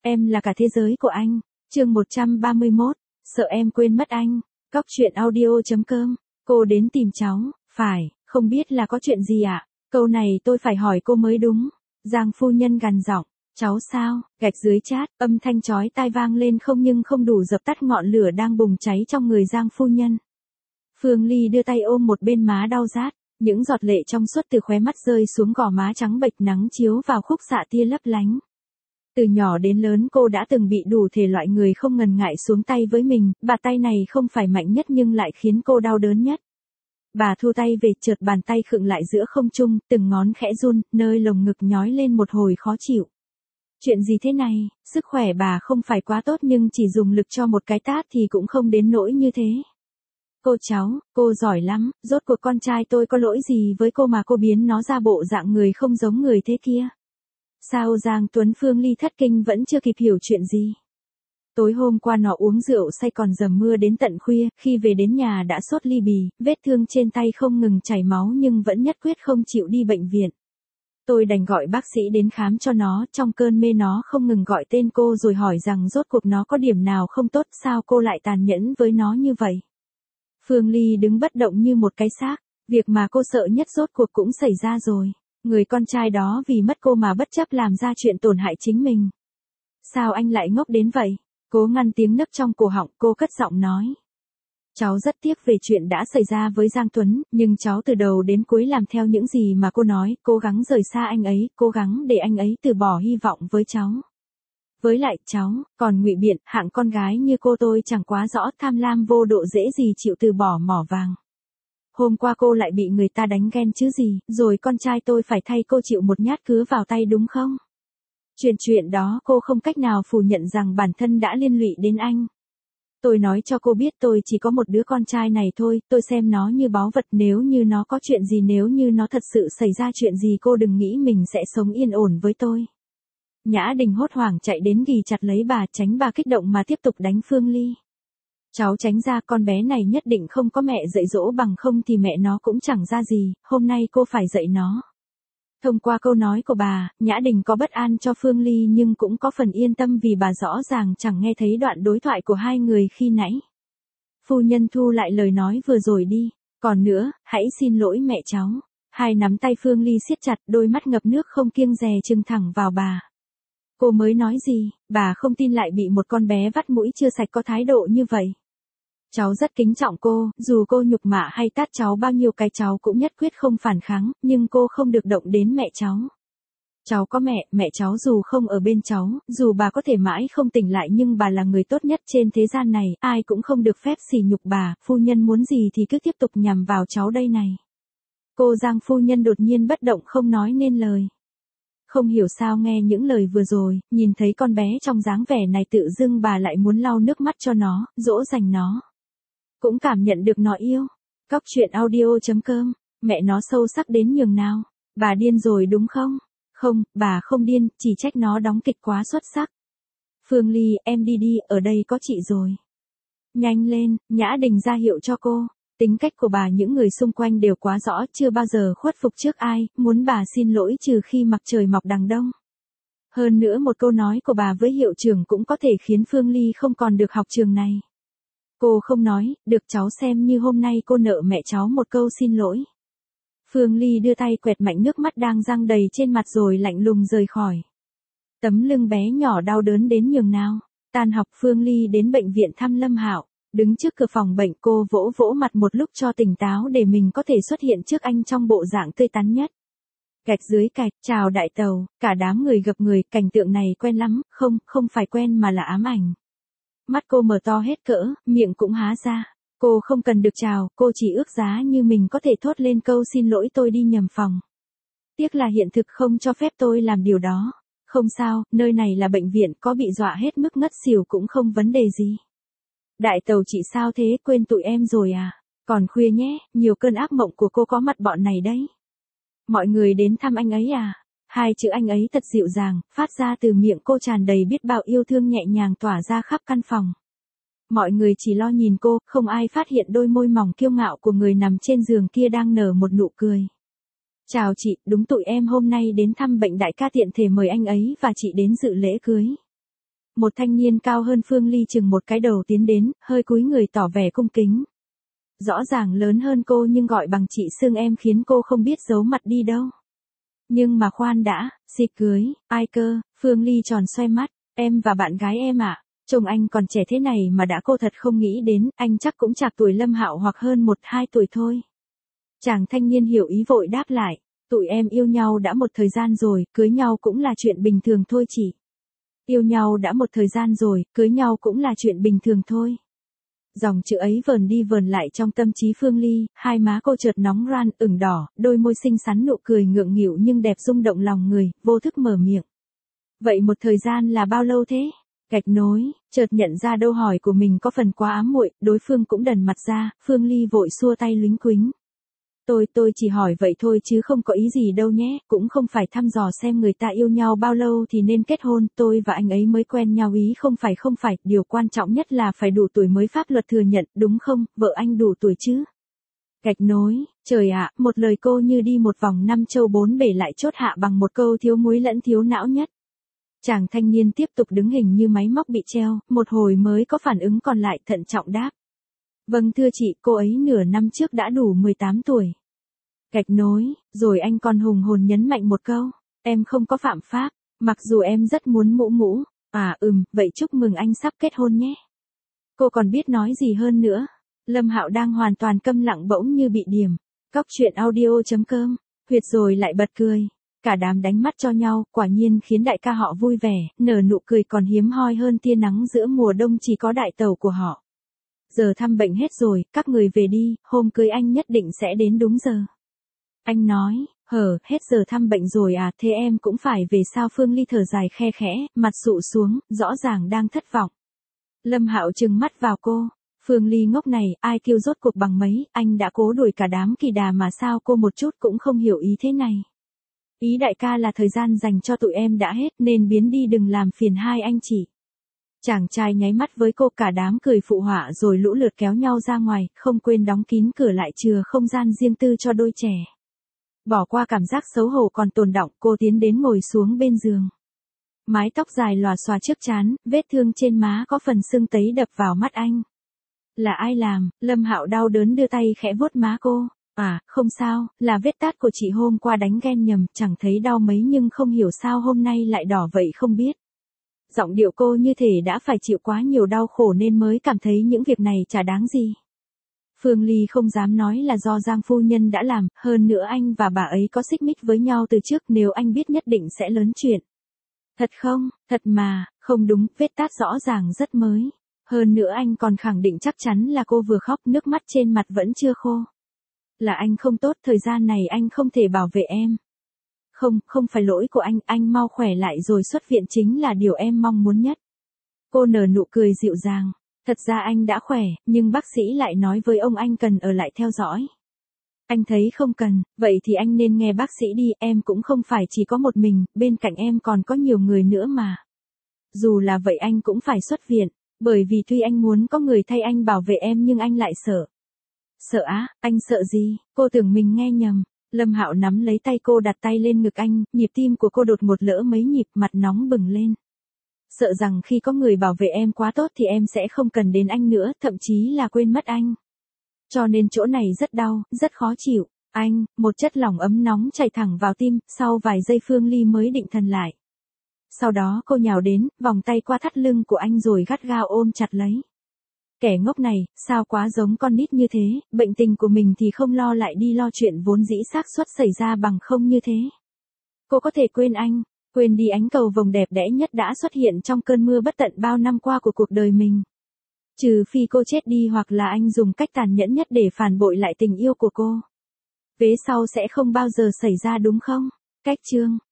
Em là cả thế giới của anh. Chương 131, sợ em quên mất anh. Cóc truyện audio.com. Cô đến tìm cháu, phải, không biết là có chuyện gì ạ? Câu này tôi phải hỏi cô mới đúng. Giang phu nhân gằn giọng, cháu sao? Gạch dưới chat, âm thanh chói tai vang lên không nhưng không đủ dập tắt ngọn lửa đang bùng cháy trong người Giang phu nhân. Phương Ly đưa tay ôm một bên má đau rát, những giọt lệ trong suốt từ khóe mắt rơi xuống gò má trắng bệch, nắng chiếu vào khúc xạ tia lấp lánh. Từ nhỏ đến lớn cô đã từng bị đủ thể loại người không ngần ngại xuống tay với mình, bà tay này không phải mạnh nhất nhưng lại khiến cô đau đớn nhất. Bà thu tay về, chợt bàn tay khựng lại giữa không trung, từng ngón khẽ run, nơi lồng ngực nhói lên một hồi khó chịu. Chuyện gì thế này, sức khỏe bà không phải quá tốt nhưng chỉ dùng lực cho một cái tát thì cũng không đến nỗi như thế. Cháu, cô giỏi lắm, rốt cuộc con trai tôi có lỗi gì với cô mà cô biến nó ra bộ dạng người không giống người thế kia? Sao Giang Tuấn Phương Ly thất kinh vẫn chưa kịp hiểu chuyện gì? Tối hôm qua nó uống rượu say còn dầm mưa đến tận khuya, khi về đến nhà đã sốt ly bì, vết thương trên tay không ngừng chảy máu nhưng vẫn nhất quyết không chịu đi bệnh viện. Tôi đành gọi bác sĩ đến khám cho nó, trong cơn mê nó không ngừng gọi tên cô rồi hỏi rằng rốt cuộc nó có điểm nào không tốt, sao cô lại tàn nhẫn với nó như vậy? Phương Ly đứng bất động như một cái xác, việc mà cô sợ nhất rốt cuộc cũng xảy ra rồi. Người con trai đó vì mất cô mà bất chấp làm ra chuyện tổn hại chính mình. Sao anh lại ngốc đến vậy? Cố ngăn tiếng nấc trong cổ họng, cô cất giọng nói. Cháu rất tiếc về chuyện đã xảy ra với Giang Tuấn, nhưng cháu từ đầu đến cuối làm theo những gì mà cô nói, cố gắng rời xa anh ấy, cố gắng để anh ấy từ bỏ hy vọng với cháu. Với lại cháu, còn ngụy biện, hạng con gái như cô tôi chẳng quá rõ, tham lam vô độ dễ gì chịu từ bỏ mỏ vàng. Hôm qua cô lại bị người ta đánh ghen chứ gì, rồi con trai tôi phải thay cô chịu một nhát cứa vào tay đúng không? Chuyện đó cô không cách nào phủ nhận rằng bản thân đã liên lụy đến anh. Tôi nói cho cô biết tôi chỉ có một đứa con trai này thôi, tôi xem nó như báu vật, nếu như nó có chuyện gì, nếu như nó thật sự xảy ra chuyện gì, cô đừng nghĩ mình sẽ sống yên ổn với tôi. Nhã Đình hốt hoảng chạy đến ghì chặt lấy bà, tránh bà kích động mà tiếp tục đánh Phương Ly. Cháu tránh ra, con bé này nhất định không có mẹ dạy dỗ, bằng không thì mẹ nó cũng chẳng ra gì, hôm nay cô phải dạy nó. Thông qua câu nói của bà, Nhã Đình có bất an cho Phương Ly nhưng cũng có phần yên tâm vì bà rõ ràng chẳng nghe thấy đoạn đối thoại của hai người khi nãy. Phu nhân thu lại lời nói vừa rồi đi, còn nữa, hãy xin lỗi mẹ cháu. Hai nắm tay Phương Ly siết chặt, đôi mắt ngập nước không kiêng dè trừng thẳng vào bà. Cô mới nói gì, bà không tin lại bị một con bé vắt mũi chưa sạch có thái độ như vậy. Cháu rất kính trọng cô, dù cô nhục mạ hay tát cháu bao nhiêu cái cháu cũng nhất quyết không phản kháng, nhưng cô không được động đến mẹ cháu. Cháu có mẹ cháu dù không ở bên cháu, dù bà có thể mãi không tỉnh lại nhưng bà là người tốt nhất trên thế gian này, ai cũng không được phép sỉ nhục bà, phu nhân muốn gì thì cứ tiếp tục nhằm vào cháu đây này. Cô Giang phu nhân đột nhiên bất động không nói nên lời. Không hiểu sao nghe những lời vừa rồi, nhìn thấy con bé trong dáng vẻ này tự dưng bà lại muốn lau nước mắt cho nó, dỗ dành nó. Cũng cảm nhận được nó yêu. Cóc truyện audio.com, mẹ nó sâu sắc đến nhường nào. Bà điên rồi đúng không? Không, bà không điên, chỉ trách nó đóng kịch quá xuất sắc. Phương Ly, em đi đi, ở đây có chị rồi. Nhanh lên, Nhã Đình ra hiệu cho cô. Tính cách của bà những người xung quanh đều quá rõ, chưa bao giờ khuất phục trước ai, muốn bà xin lỗi trừ khi mặt trời mọc đằng đông. Hơn nữa một câu nói của bà với hiệu trưởng cũng có thể khiến Phương Ly không còn được học trường này. Cô không nói, được cháu xem như hôm nay cô nợ mẹ cháu một câu xin lỗi. Phương Ly đưa tay quẹt mạnh nước mắt đang giăng đầy trên mặt rồi lạnh lùng rời khỏi. Tấm lưng bé nhỏ đau đớn đến nhường nào. Tan học Phương Ly đến bệnh viện thăm Lâm Hạo. Đứng trước cửa phòng bệnh cô vỗ vỗ mặt một lúc cho tỉnh táo để mình có thể xuất hiện trước anh trong bộ dạng tươi tắn nhất. Gạch dưới gạch, chào đại tàu, cả đám người gặp người, cảnh tượng này quen lắm, không phải quen mà là ám ảnh. Mắt cô mở to hết cỡ, miệng cũng há ra. Cô không cần được chào, cô chỉ ước giá như mình có thể thốt lên câu xin lỗi tôi đi nhầm phòng. Tiếc là hiện thực không cho phép tôi làm điều đó. Không sao, nơi này là bệnh viện, có bị dọa hết mức ngất xỉu cũng không vấn đề gì. Đại tàu chị sao thế, quên tụi em rồi à? Còn khuya nhé, nhiều cơn ác mộng của cô có mặt bọn này đấy. Mọi người đến thăm anh ấy à? Hai chữ anh ấy thật dịu dàng, phát ra từ miệng cô tràn đầy biết bao yêu thương nhẹ nhàng tỏa ra khắp căn phòng. Mọi người chỉ lo nhìn cô, không ai phát hiện đôi môi mỏng kiêu ngạo của người nằm trên giường kia đang nở một nụ cười. Chào chị, đúng tụi em hôm nay đến thăm bệnh đại ca, tiện thể mời anh ấy và chị đến dự lễ cưới. Một thanh niên cao hơn Phương Ly chừng một cái đầu tiến đến, hơi cúi người tỏ vẻ cung kính. Rõ ràng lớn hơn cô nhưng gọi bằng chị xưng em khiến cô không biết giấu mặt đi đâu. Nhưng mà khoan đã, xịt cưới, ai cơ? Phương Ly tròn xoay mắt, em và bạn gái em ạ. Trông anh còn trẻ thế này mà đã, cô thật không nghĩ đến, anh chắc cũng chạc tuổi Lâm Hạo hoặc hơn 1-2 tuổi thôi. Chàng thanh niên hiểu ý vội đáp lại, tụi em yêu nhau đã một thời gian rồi, cưới nhau cũng là chuyện bình thường thôi chị. Yêu nhau đã một thời gian rồi, cưới nhau cũng là chuyện bình thường thôi. Dòng chữ ấy vờn đi vờn lại trong tâm trí Phương Ly, hai má cô chợt nóng ran, ửng đỏ, đôi môi xinh xắn nụ cười ngượng nghịu nhưng đẹp rung động lòng người, vô thức mở miệng. Vậy một thời gian là bao lâu thế? Gạch nối, chợt nhận ra câu hỏi của mình có phần quá ám muội, đối phương cũng đần mặt ra, Phương Ly vội xua tay lính quính. Tôi chỉ hỏi vậy thôi chứ không có ý gì đâu nhé, cũng không phải thăm dò xem người ta yêu nhau bao lâu thì nên kết hôn, tôi và anh ấy mới quen nhau ý không phải, điều quan trọng nhất là phải đủ tuổi mới pháp luật thừa nhận, đúng không, vợ anh đủ tuổi chứ? Gạch nối, trời ạ, một lời cô như đi một vòng 5 châu 4 bể lại chốt hạ bằng một câu thiếu muối lẫn thiếu não nhất. Chàng thanh niên tiếp tục đứng hình như máy móc bị treo, một hồi mới có phản ứng còn lại thận trọng đáp. Vâng thưa chị, cô ấy nửa năm trước đã đủ 18 tuổi. Gạch nối, rồi anh còn hùng hồn nhấn mạnh một câu, em không có phạm pháp, mặc dù em rất muốn mũ. Vậy chúc mừng anh sắp kết hôn nhé. Cô còn biết nói gì hơn nữa. Lâm Hạo đang hoàn toàn câm lặng bỗng như bị điểm. Cóc truyện audio.com, huyệt rồi lại bật cười. Cả đám đánh mắt cho nhau, quả nhiên khiến đại ca họ vui vẻ, nở nụ cười còn hiếm hoi hơn tia nắng giữa mùa đông chỉ có đại tẩu của họ. Giờ thăm bệnh hết rồi, các người về đi, hôm cưới anh nhất định sẽ đến đúng giờ. Anh nói, hết giờ thăm bệnh rồi à, thế em cũng phải về sao? Phương Ly thở dài khe khẽ, mặt sụ xuống, rõ ràng đang thất vọng. Lâm Hạo trừng mắt vào cô, Phương Ly ngốc này, ai kêu rốt cuộc bằng mấy, anh đã cố đuổi cả đám kỳ đà mà sao cô một chút cũng không hiểu ý thế này. Ý đại ca là thời gian dành cho tụi em đã hết nên biến đi, đừng làm phiền hai anh chị. Chàng trai nháy mắt với cô, cả đám cười phụ họa rồi lũ lượt kéo nhau ra ngoài, không quên đóng kín cửa lại chừa không gian riêng tư cho đôi trẻ. Bỏ qua cảm giác xấu hổ còn tồn đọng, cô tiến đến ngồi xuống bên giường. Mái tóc dài lòa xòa trước trán, vết thương trên má có phần sưng tấy đập vào mắt anh. Là ai làm? Lâm Hạo đau đớn đưa tay khẽ vuốt má cô. Không sao, là vết tát của chị hôm qua đánh ghen nhầm, chẳng thấy đau mấy nhưng không hiểu sao hôm nay lại đỏ vậy không biết. Giọng điệu cô như thể đã phải chịu quá nhiều đau khổ nên mới cảm thấy những việc này chả đáng gì. Phương Ly không dám nói là do Giang phu nhân đã làm, hơn nữa anh và bà ấy có xích mích với nhau từ trước, nếu anh biết nhất định sẽ lớn chuyện. Thật không? Thật mà, không đúng, vết tát rõ ràng rất mới. Hơn nữa anh còn khẳng định chắc chắn là cô vừa khóc, nước mắt trên mặt vẫn chưa khô. Là anh không tốt, thời gian này anh không thể bảo vệ em. Không phải lỗi của anh mau khỏe lại rồi xuất viện chính là điều em mong muốn nhất. Cô nở nụ cười dịu dàng. Thật ra anh đã khỏe, nhưng bác sĩ lại nói với ông anh cần ở lại theo dõi. Anh thấy không cần, vậy thì anh nên nghe bác sĩ đi, em cũng không phải chỉ có một mình, bên cạnh em còn có nhiều người nữa mà. Dù là vậy anh cũng phải xuất viện, bởi vì tuy anh muốn có người thay anh bảo vệ em nhưng anh lại sợ. Sợ á, anh sợ gì? Cô tưởng mình nghe nhầm. Lâm Hạo nắm lấy tay cô đặt tay lên ngực anh, nhịp tim của cô đột ngột lỡ mấy nhịp, mặt nóng bừng lên. Sợ rằng khi có người bảo vệ em quá tốt thì em sẽ không cần đến anh nữa, thậm chí là quên mất anh. Cho nên chỗ này rất đau, rất khó chịu. Anh, một chất lỏng ấm nóng chảy thẳng vào tim, sau vài giây Phương Ly mới định thần lại. Sau đó cô nhào đến, vòng tay qua thắt lưng của anh rồi gắt gao ôm chặt lấy. Kẻ ngốc này, sao quá giống con nít như thế, bệnh tình của mình thì không lo lại đi lo chuyện vốn dĩ xác suất xảy ra bằng không như thế. Cô có thể quên anh, quên đi ánh cầu vồng đẹp đẽ nhất đã xuất hiện trong cơn mưa bất tận bao năm qua của cuộc đời mình. Trừ phi cô chết đi hoặc là anh dùng cách tàn nhẫn nhất để phản bội lại tình yêu của cô. Vế sau sẽ không bao giờ xảy ra đúng không? Cách chương